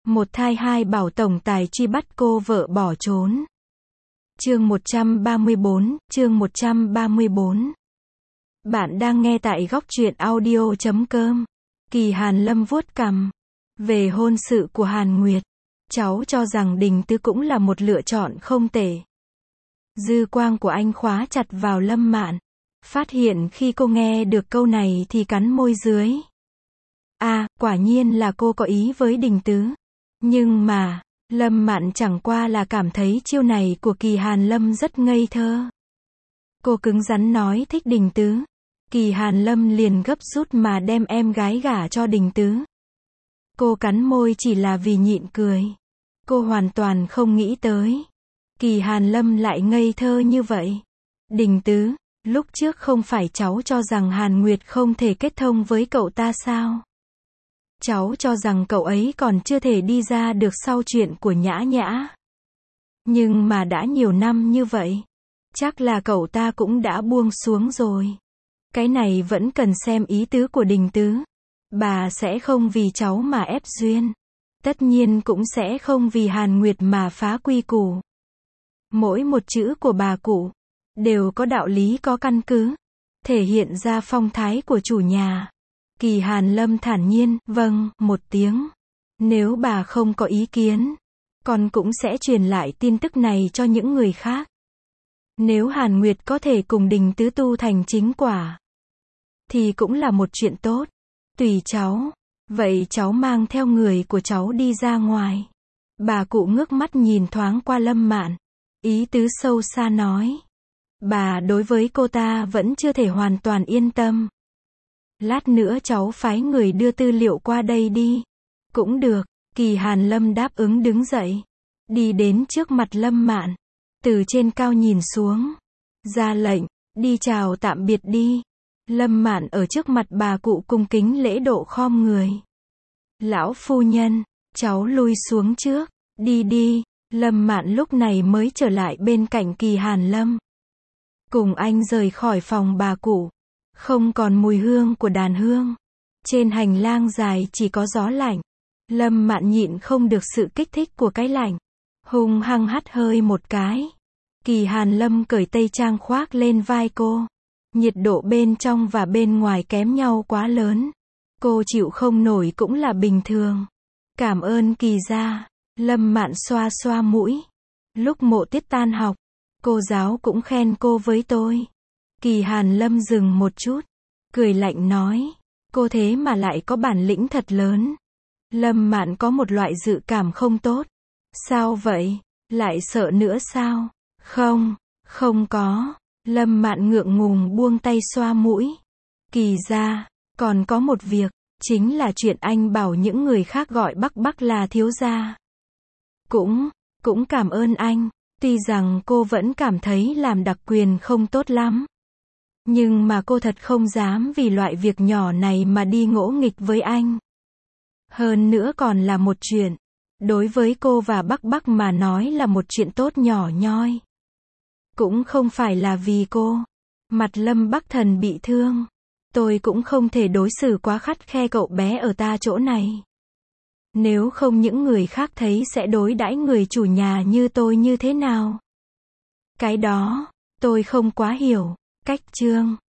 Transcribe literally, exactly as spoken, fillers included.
Một thai hai bảo tổng tài truy bắt cô vợ bỏ trốn. Chương một trăm ba mươi bốn, chương một trăm ba mươi bốn. Bạn đang nghe tại góc truyện audio chấm com. Kỳ Hàn Lâm vuốt cằm. Về hôn sự của Hàn Nguyệt, cháu cho rằng Đình Tứ cũng là một lựa chọn không tệ. Dư quang của anh khóa chặt vào Lâm Mạn. Phát hiện khi cô nghe được câu này thì cắn môi dưới. À, quả nhiên là cô có ý với Đình Tứ. Nhưng mà, Lâm Mạn chẳng qua là cảm thấy chiêu này của Kỳ Hàn Lâm rất ngây thơ. Cô cứng rắn nói thích Đình Tứ. Kỳ Hàn Lâm liền gấp rút mà đem em gái gả cho Đình Tứ. Cô cắn môi chỉ là vì nhịn cười. Cô hoàn toàn không nghĩ tới. Kỳ Hàn Lâm lại ngây thơ như vậy. Đình Tứ, lúc trước không phải cháu cho rằng Hàn Nguyệt không thể kết thông với cậu ta sao? Cháu cho rằng cậu ấy còn chưa thể đi ra được sau chuyện của Nhã Nhã. Nhưng mà đã nhiều năm như vậy, chắc là cậu ta cũng đã buông xuống rồi. Cái này vẫn cần xem ý tứ của Đình Tứ. Bà sẽ không vì cháu mà ép duyên. Tất nhiên cũng sẽ không vì Hàn Nguyệt mà phá quy củ. Mỗi một chữ của bà cụ đều có đạo lý có căn cứ, thể hiện ra phong thái của chủ nhà. Kỳ Hàn Lâm thản nhiên, vâng, một tiếng. Nếu bà không có ý kiến, con cũng sẽ truyền lại tin tức này cho những người khác. Nếu Hàn Nguyệt có thể cùng Đình Tứ tu thành chính quả, thì cũng là một chuyện tốt. Tùy cháu. Vậy cháu mang theo người của cháu đi ra ngoài. Bà cụ ngước mắt nhìn thoáng qua Lâm Mạn. Ý tứ sâu xa nói. Bà đối với cô ta vẫn chưa thể hoàn toàn yên tâm. Lát nữa cháu phái người đưa tư liệu qua đây đi. Cũng được. Kỳ Hàn Lâm đáp ứng đứng dậy. Đi đến trước mặt Lâm Mạn. Từ trên cao nhìn xuống. Ra lệnh. Đi chào tạm biệt đi. Lâm Mạn ở trước mặt bà cụ cung kính lễ độ khom người. Lão phu nhân, cháu lui xuống trước. Đi đi. Lâm Mạn lúc này mới trở lại bên cạnh Kỳ Hàn Lâm. Cùng anh rời khỏi phòng bà cụ. Không còn mùi hương của đàn hương. Trên hành lang dài chỉ có gió lạnh. Lâm Mạn nhịn không được sự kích thích của cái lạnh. Hung hăng hắt hơi một cái. Kỳ Hàn Lâm cởi tây trang khoác lên vai cô. Nhiệt độ bên trong và bên ngoài kém nhau quá lớn. Cô chịu không nổi cũng là bình thường. Cảm ơn Kỳ gia. Lâm Mạn xoa xoa mũi. Lúc Mộ Tiết tan học, cô giáo cũng khen cô với tôi. Kỳ Hàn Lâm dừng một chút, cười lạnh nói, cô thế mà lại có bản lĩnh thật lớn. Lâm Mạn có một loại dự cảm không tốt. Sao vậy? Lại sợ nữa sao? Không, không có. Lâm Mạn ngượng ngùng buông tay xoa mũi. Kỳ gia, còn có một việc, chính là chuyện anh bảo những người khác gọi Bắc Bắc là thiếu gia. Cũng, cũng cảm ơn anh. Tuy rằng cô vẫn cảm thấy làm đặc quyền không tốt lắm. Nhưng mà cô thật không dám vì loại việc nhỏ này mà đi ngỗ nghịch với anh. Hơn nữa còn là một chuyện. Đối với cô và Bắc Bắc mà nói là một chuyện tốt nhỏ nhoi. Cũng không phải là vì cô. Mặt Lâm Bắc Thần bị thương. Tôi cũng không thể đối xử quá khắt khe cậu bé ở ta chỗ này. Nếu không những người khác thấy sẽ đối đãi người chủ nhà như tôi như thế nào. Cái đó, tôi không quá hiểu. Cách chương